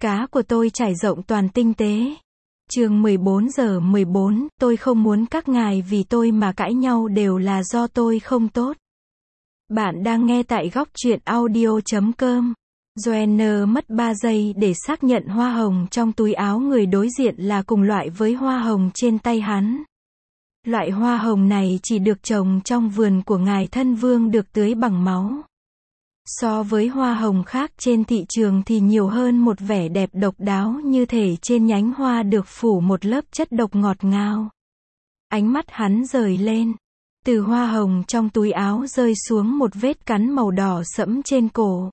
Cá của tôi trải rộng toàn tinh tế. Chương 14:14, tôi không muốn các ngài vì tôi mà cãi nhau đều là do tôi không tốt. Bạn đang nghe tại góc truyện audio.com. Joanne mất 3 giây để xác nhận hoa hồng trong túi áo người đối diện là cùng loại với hoa hồng trên tay hắn. Loại hoa hồng này chỉ được trồng trong vườn của ngài thân vương được tưới bằng máu. So với hoa hồng khác trên thị trường thì nhiều hơn một vẻ đẹp độc đáo như thể trên nhánh hoa được phủ một lớp chất độc ngọt ngào. Ánh mắt hắn dời lên. Từ hoa hồng trong túi áo rơi xuống một vết cắn màu đỏ sẫm trên cổ.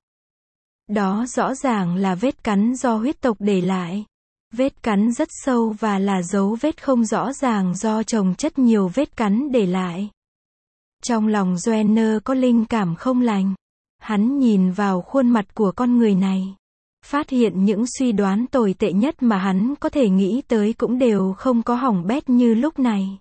Đó rõ ràng là vết cắn do huyết tộc để lại. Vết cắn rất sâu và là dấu vết không rõ ràng do chồng chất nhiều vết cắn để lại. Trong lòng Joanne có linh cảm không lành. Hắn nhìn vào khuôn mặt của con người này. Phát hiện những suy đoán tồi tệ nhất mà hắn có thể nghĩ tới cũng đều không có hỏng bét như lúc này.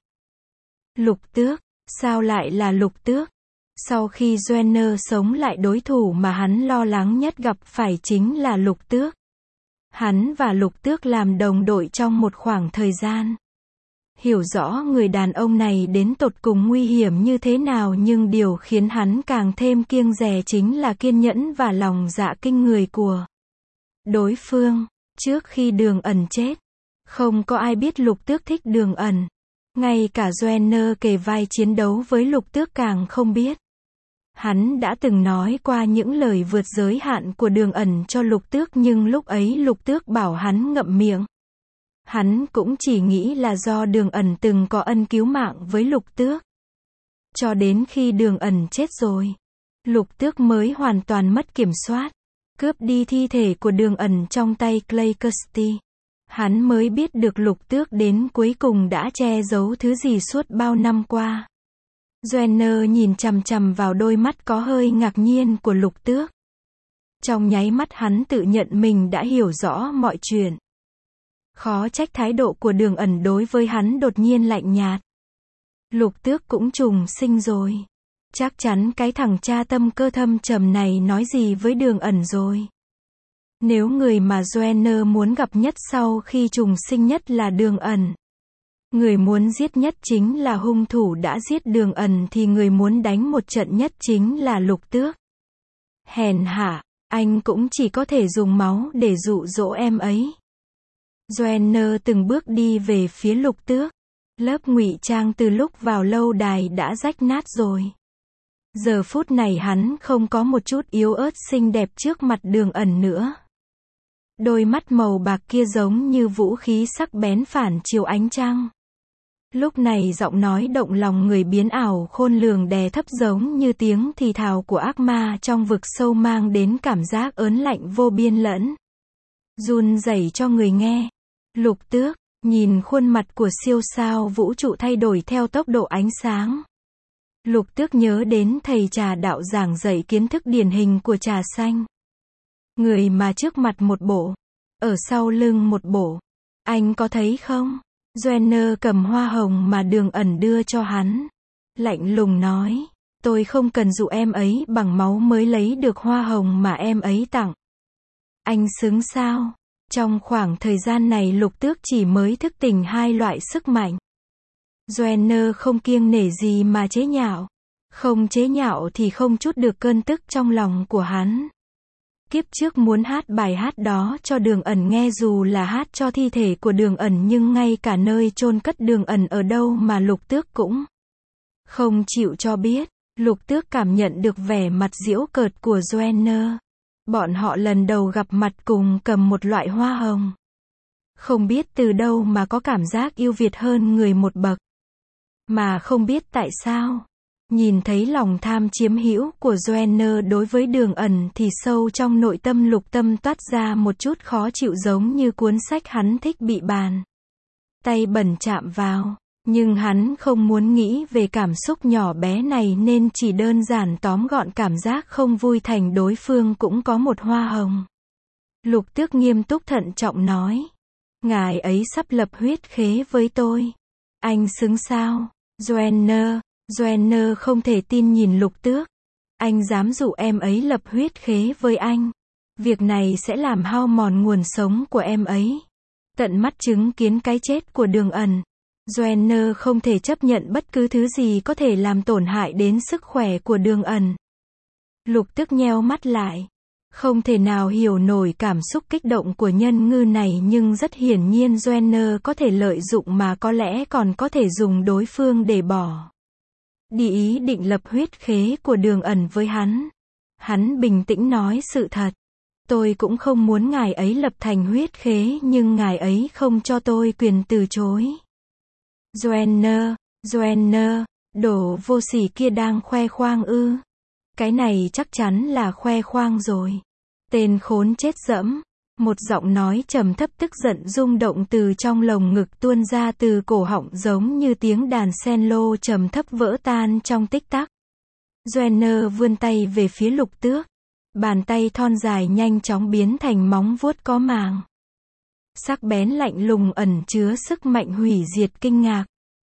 Lục Tước, sao lại là Lục Tước? Sau khi Joanne sống lại, đối thủ mà hắn lo lắng nhất gặp phải chính là Lục Tước. Hắn và Lục Tước làm đồng đội trong một khoảng thời gian. Hiểu rõ người đàn ông này đến tột cùng nguy hiểm như thế nào, nhưng điều khiến hắn càng thêm kiêng dè chính là kiên nhẫn và lòng dạ kinh người của đối phương. Trước khi Đường Ẩn chết, không có ai biết Lục Tước thích Đường Ẩn. Ngay cả Joanne kề vai chiến đấu với Lục Tước càng không biết. Hắn đã từng nói qua những lời vượt giới hạn của Đường Ẩn cho Lục Tước, nhưng lúc ấy Lục Tước bảo hắn ngậm miệng. Hắn cũng chỉ nghĩ là do Đường Ẩn từng có ân cứu mạng với Lục Tước. Cho đến khi Đường Ẩn chết rồi, Lục Tước mới hoàn toàn mất kiểm soát, cướp đi thi thể của Đường Ẩn trong tay Clay Kirsty. Hắn mới biết được Lục Tước đến cuối cùng đã che giấu thứ gì suốt bao năm qua. Joanne nhìn chằm chằm vào đôi mắt có hơi ngạc nhiên của Lục Tước. Trong nháy mắt hắn tự nhận mình đã hiểu rõ mọi chuyện. Khó trách thái độ của Đường Ẩn đối với hắn đột nhiên lạnh nhạt. Lục Tước cũng trùng sinh rồi. Chắc chắn cái thằng cha tâm cơ thâm trầm này nói gì với Đường Ẩn rồi. Nếu người mà Joanne muốn gặp nhất sau khi trùng sinh nhất là Đường Ẩn, người muốn giết nhất chính là hung thủ đã giết Đường Ẩn, thì người muốn đánh một trận nhất chính là Lục Tước. Hèn hạ, anh cũng chỉ có thể dùng máu để dụ dỗ em ấy. Joanne từng bước đi về phía Lục Tước. Lớp ngụy trang từ lúc vào lâu đài đã rách nát rồi. Giờ phút này hắn không có một chút yếu ớt xinh đẹp trước mặt Đường Ẩn nữa. Đôi mắt màu bạc kia giống như vũ khí sắc bén phản chiếu ánh trăng. Lúc này giọng nói động lòng người biến ảo khôn lường đè thấp, giống như tiếng thì thào của ác ma trong vực sâu, mang đến cảm giác ớn lạnh vô biên lẫn run rẩy cho người nghe. Lục Tước nhìn khuôn mặt của siêu sao vũ trụ thay đổi theo tốc độ ánh sáng. Lục Tước nhớ đến thầy trà đạo giảng dạy kiến thức điển hình của trà xanh. Người mà trước mặt một bộ, ở sau lưng một bộ. Anh có thấy không? Joanne cầm hoa hồng mà Đường Ẩn đưa cho hắn. Lạnh lùng nói, tôi không cần dụ em ấy bằng máu mới lấy được hoa hồng mà em ấy tặng. Anh xứng sao? Trong khoảng thời gian này Lục Tước chỉ mới thức tỉnh 2 loại sức mạnh. Joanne không kiêng nể gì mà chế nhạo. Không chế nhạo thì không trút được cơn tức trong lòng của hắn. Kiếp trước muốn hát bài hát đó cho Đường Ẩn nghe, dù là hát cho thi thể của Đường Ẩn, nhưng ngay cả nơi chôn cất Đường Ẩn ở đâu mà Lục Tước cũng không chịu cho biết. Lục Tước cảm nhận được vẻ mặt giễu cợt của Joanne. Bọn họ lần đầu gặp mặt cùng cầm một loại hoa hồng. Không biết từ đâu mà có cảm giác yêu Việt hơn người một bậc. Mà không biết tại sao, nhìn thấy lòng tham chiếm hữu của Joanne đối với Đường Ẩn thì sâu trong nội tâm Lục Tâm toát ra một chút khó chịu, giống như cuốn sách hắn thích bị bàn tay bẩn chạm vào. Nhưng hắn không muốn nghĩ về cảm xúc nhỏ bé này nên chỉ đơn giản tóm gọn cảm giác không vui thành đối phương cũng có một hoa hồng. Lục Tước nghiêm túc thận trọng nói, ngài ấy sắp lập huyết khế với tôi. Anh xứng sao? Joanne không thể tin nhìn Lục Tước. Anh dám dụ em ấy lập huyết khế với anh? Việc này sẽ làm hao mòn nguồn sống của em ấy. Tận mắt chứng kiến cái chết của Đường Ẩn, Joanna không thể chấp nhận bất cứ thứ gì có thể làm tổn hại đến sức khỏe của Đường Ẩn. Lục Tước nheo mắt lại. Không thể nào hiểu nổi cảm xúc kích động của nhân ngư này, nhưng rất hiển nhiên Joanna có thể lợi dụng, mà có lẽ còn có thể dùng đối phương để bỏ đi ý định lập huyết khế của Đường Ẩn với hắn. Hắn bình tĩnh nói sự thật. Tôi cũng không muốn ngài ấy lập thành huyết khế, nhưng ngài ấy không cho tôi quyền từ chối. Joanna, đồ vô sỉ kia đang khoe khoang ư? Cái này chắc chắn là khoe khoang rồi. Tên khốn chết dẫm. Một giọng nói trầm thấp tức giận rung động từ trong lồng ngực tuôn ra từ cổ họng, giống như tiếng đàn cello trầm thấp vỡ tan trong tích tắc. Joanna vươn tay về phía Lục Tước. Bàn tay thon dài nhanh chóng biến thành móng vuốt có màng. Sắc bén lạnh lùng ẩn chứa sức mạnh hủy diệt kinh ngạc.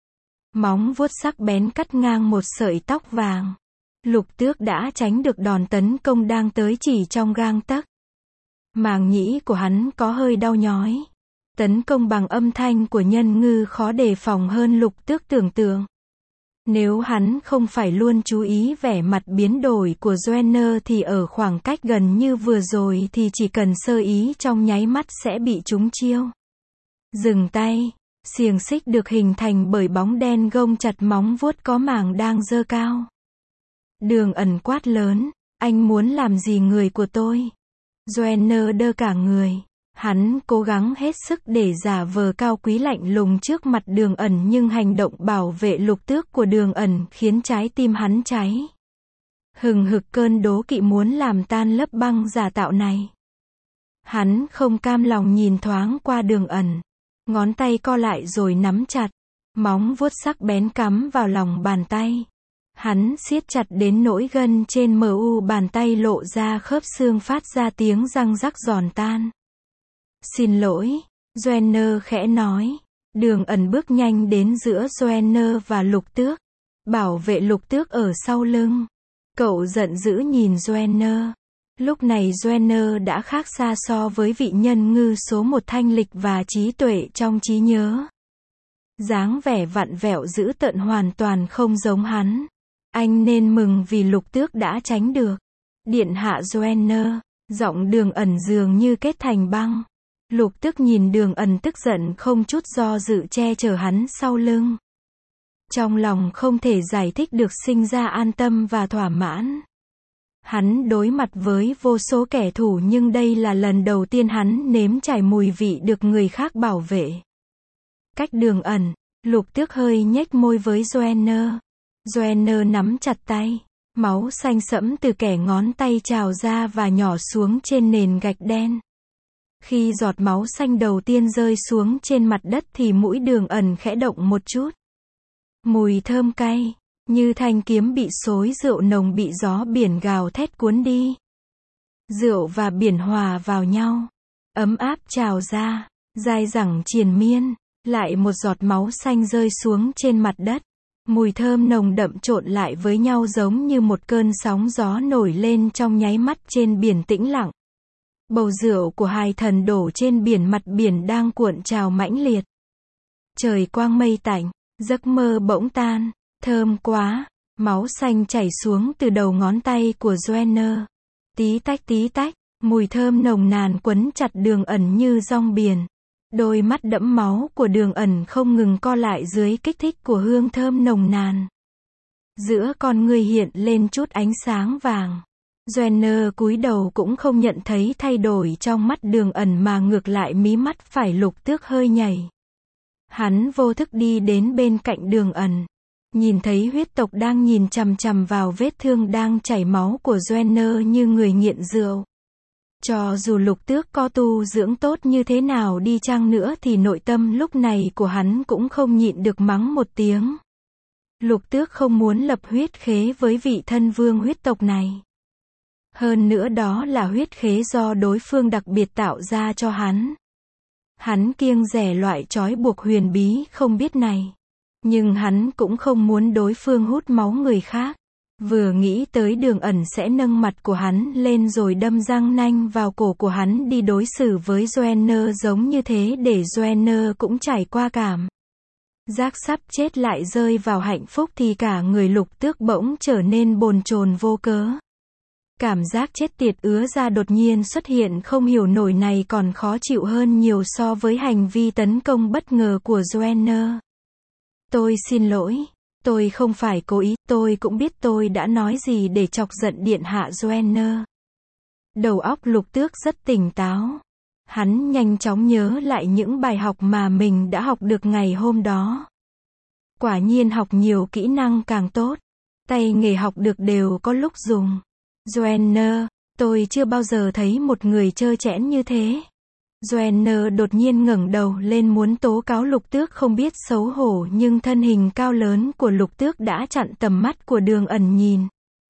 Móng vuốt sắc bén cắt ngang một sợi tóc vàng. Lục Tước đã tránh được đòn tấn công đang tới chỉ trong gang tấc. Màng nhĩ của hắn có hơi đau nhói. Tấn công bằng âm thanh của nhân ngư khó đề phòng hơn Lục Tước tưởng tượng. Nếu hắn không phải luôn chú ý vẻ mặt biến đổi của Joanna thì ở khoảng cách gần như vừa rồi thì chỉ cần sơ ý trong nháy mắt sẽ bị trúng chiêu. Dừng tay. Xiềng xích được hình thành bởi bóng đen gông chặt móng vuốt có màng đang giơ cao. Đường Ẩn quát lớn. Anh muốn làm gì người của tôi? Joanna đơ cả người. Hắn cố gắng hết sức để giả vờ cao quý lạnh lùng trước mặt Đường Ẩn, nhưng hành động bảo vệ Lục Tước của Đường Ẩn khiến trái tim hắn cháy hừng hực cơn đố kỵ muốn làm tan lớp băng giả tạo này. Hắn không cam lòng nhìn thoáng qua Đường Ẩn. Ngón tay co lại rồi nắm chặt. Móng vuốt sắc bén cắm vào lòng bàn tay. Hắn siết chặt đến nỗi gân trên mu bàn tay lộ ra, khớp xương phát ra tiếng răng rắc giòn tan. Xin lỗi, Joanna khẽ nói. Đường Ẩn bước nhanh đến giữa Joanna và Lục Tước. Bảo vệ Lục Tước ở sau lưng. Cậu giận dữ nhìn Joanna. Lúc này Joanna đã khác xa so với vị nhân ngư số một thanh lịch và trí tuệ trong trí nhớ. Dáng vẻ vặn vẹo dữ tợn hoàn toàn không giống hắn. Anh nên mừng vì Lục Tước đã tránh được. Điện hạ Joanna. Giọng Đường Ẩn dường như kết thành băng. Lục Tước nhìn Đường Ẩn tức giận không chút do dự che chở hắn sau lưng. Trong lòng không thể giải thích được sinh ra an tâm và thỏa mãn. Hắn đối mặt với vô số kẻ thù, nhưng đây là lần đầu tiên hắn nếm trải mùi vị được người khác bảo vệ. Cách Đường Ẩn, Lục Tước hơi nhếch môi với Joanna. Joanna nắm chặt tay. Máu xanh sẫm từ kẻ ngón tay trào ra và nhỏ xuống trên nền gạch đen. Khi giọt máu xanh đầu tiên rơi xuống trên mặt đất thì mũi Đường Ẩn khẽ động một chút. Mùi thơm cay, như thanh kiếm bị xối rượu nồng bị gió biển gào thét cuốn đi. Rượu và biển hòa vào nhau. Ấm áp trào ra, dai dẳng triền miên. Lại một giọt máu xanh rơi xuống trên mặt đất. Mùi thơm nồng đậm trộn lại với nhau giống như một cơn sóng gió nổi lên trong nháy mắt trên biển tĩnh lặng. Bầu rượu của hai thần đổ trên biển, mặt biển đang cuộn trào mãnh liệt. Trời quang mây tạnh, giấc mơ bỗng tan, thơm quá. Máu xanh chảy xuống từ đầu ngón tay của Joanna. Tí tách, mùi thơm nồng nàn quấn chặt Đường Ẩn như dòng biển. Đôi mắt đẫm máu của Đường Ẩn không ngừng co lại dưới kích thích của hương thơm nồng nàn. Giữa con người hiện lên chút ánh sáng vàng. Joanna cúi đầu cũng không nhận thấy thay đổi trong mắt Đường Ẩn, mà ngược lại mí mắt phải Lục Tước hơi nhảy. Hắn vô thức đi đến bên cạnh Đường Ẩn. Nhìn thấy huyết tộc đang nhìn chằm chằm vào vết thương đang chảy máu của Joanna như người nghiện rượu. Cho dù Lục Tước có tu dưỡng tốt như thế nào đi chăng nữa thì nội tâm lúc này của hắn cũng không nhịn được mắng một tiếng. Lục Tước không muốn lập huyết khế với vị thân vương huyết tộc này. Hơn nữa đó là huyết khế do đối phương đặc biệt tạo ra cho hắn. Hắn kiêng dè loại trói buộc huyền bí không biết này. Nhưng hắn cũng không muốn đối phương hút máu người khác. Vừa nghĩ tới Đường Ẩn sẽ nâng mặt của hắn lên rồi đâm răng nanh vào cổ của hắn đi đối xử với Joanna giống như thế để Joanna cũng trải qua cảm giác sắp chết lại rơi vào hạnh phúc thì cả người Lục Tước bỗng trở nên bồn chồn vô cớ. Cảm giác chết tiệt ứa ra đột nhiên xuất hiện không hiểu nổi này còn khó chịu hơn nhiều so với hành vi tấn công bất ngờ của Joanna. Tôi xin lỗi. Tôi không phải cố ý, tôi cũng biết tôi đã nói gì để chọc giận điện hạ Joanna. Đầu óc Lục Tước rất tỉnh táo. Hắn nhanh chóng nhớ lại những bài học mà mình đã học được ngày hôm đó. Quả nhiên học nhiều kỹ năng càng tốt. Tay nghề học được đều có lúc dùng. Joanna, tôi chưa bao giờ thấy một người trơ trẽn như thế. Joanna đột nhiên ngẩng đầu lên muốn tố cáo Lục Tước không biết xấu hổ nhưng thân hình cao lớn của Lục Tước đã chặn tầm mắt của Đường Ẩn nhìn.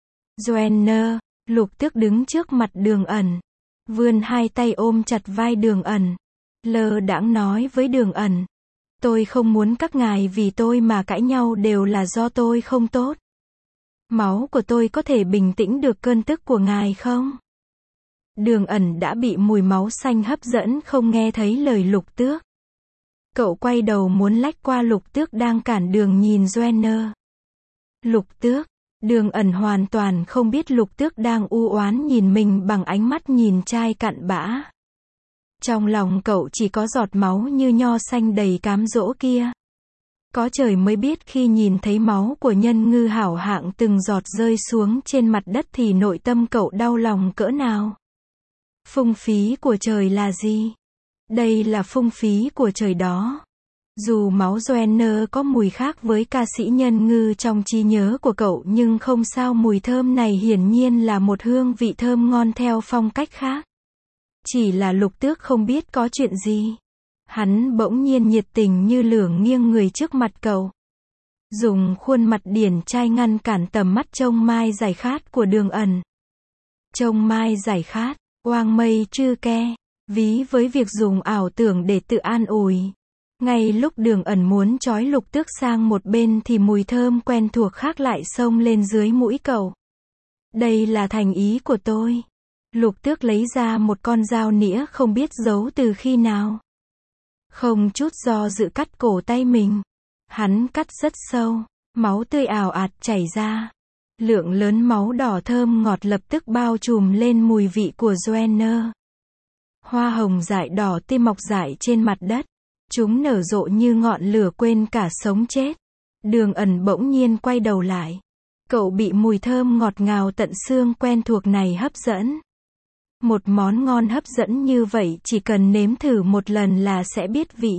Joanna, Lục Tước đứng trước mặt Đường Ẩn. Vươn hai tay ôm chặt vai Đường Ẩn. Lơ đãng nói với Đường Ẩn. Tôi không muốn các ngài vì tôi mà cãi nhau đều là do tôi không tốt. Máu của tôi có thể bình tĩnh được cơn tức của ngài không? Đường Ẩn đã bị mùi máu xanh hấp dẫn không nghe thấy lời Lục Tước. Cậu quay đầu muốn lách qua Lục Tước đang cản đường nhìn Joanna. Lục Tước, Đường Ẩn hoàn toàn không biết Lục Tước đang u oán nhìn mình bằng ánh mắt nhìn chai cặn bã. Trong lòng cậu chỉ có giọt máu như nho xanh đầy cám dỗ kia. Có trời mới biết khi nhìn thấy máu của nhân ngư hảo hạng từng giọt rơi xuống trên mặt đất thì nội tâm cậu đau lòng cỡ nào. Phung phí của trời là gì? Đây là phung phí của trời đó. Dù máu Joanna có mùi khác với ca sĩ nhân ngư trong trí nhớ của cậu nhưng không sao, mùi thơm này hiển nhiên là một hương vị thơm ngon theo phong cách khác. Chỉ là Lục Tước không biết có chuyện gì. Hắn bỗng nhiên nhiệt tình như lửa nghiêng người trước mặt cậu. Dùng khuôn mặt điển trai ngăn cản tầm mắt trông mai giải khát của Đường Ẩn. Trông mai giải khát, oang mây trư ke, ví với việc dùng ảo tưởng để tự an ủi. Ngay lúc Đường Ẩn muốn trói Lục Tước sang một bên thì mùi thơm quen thuộc khác lại xông lên dưới mũi cậu. Đây là thành ý của tôi. Lục Tước lấy ra một con dao nĩa không biết giấu từ khi nào. Không chút do dự cắt cổ tay mình. Hắn cắt rất sâu, máu tươi ào ạt chảy ra. Lượng lớn máu đỏ thơm ngọt lập tức bao trùm lên mùi vị của Joanna. Hoa hồng dại đỏ tươi mọc dại trên mặt đất. Chúng nở rộ như ngọn lửa quên cả sống chết. Đường Ẩn bỗng nhiên quay đầu lại. Cậu bị mùi thơm ngọt ngào tận xương quen thuộc này hấp dẫn. Một món ngon hấp dẫn như vậy chỉ cần nếm thử một lần là sẽ biết vị.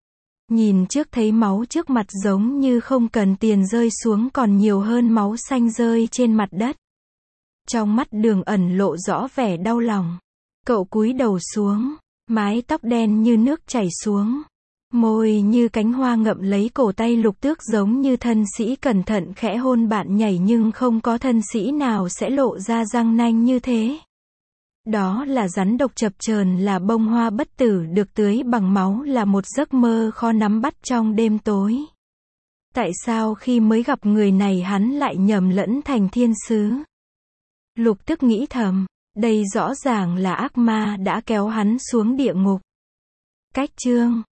Nhìn trước thấy máu trước mặt giống như không cần tiền rơi xuống còn nhiều hơn máu xanh rơi trên mặt đất. Trong mắt Đường Ẩn lộ rõ vẻ đau lòng. Cậu cúi đầu xuống, mái tóc đen như nước chảy xuống. Môi như cánh hoa ngậm lấy cổ tay Lục Tước giống như thân sĩ cẩn thận khẽ hôn bạn nhảy nhưng không có thân sĩ nào sẽ lộ ra răng nanh như thế. Đó là rắn độc chập chờn, là bông hoa bất tử được tưới bằng máu, là một giấc mơ khó nắm bắt trong đêm tối. Tại sao khi mới gặp người này hắn lại nhầm lẫn thành thiên sứ? Lục Tước nghĩ thầm, đây rõ ràng là ác ma đã kéo hắn xuống địa ngục. Cách chương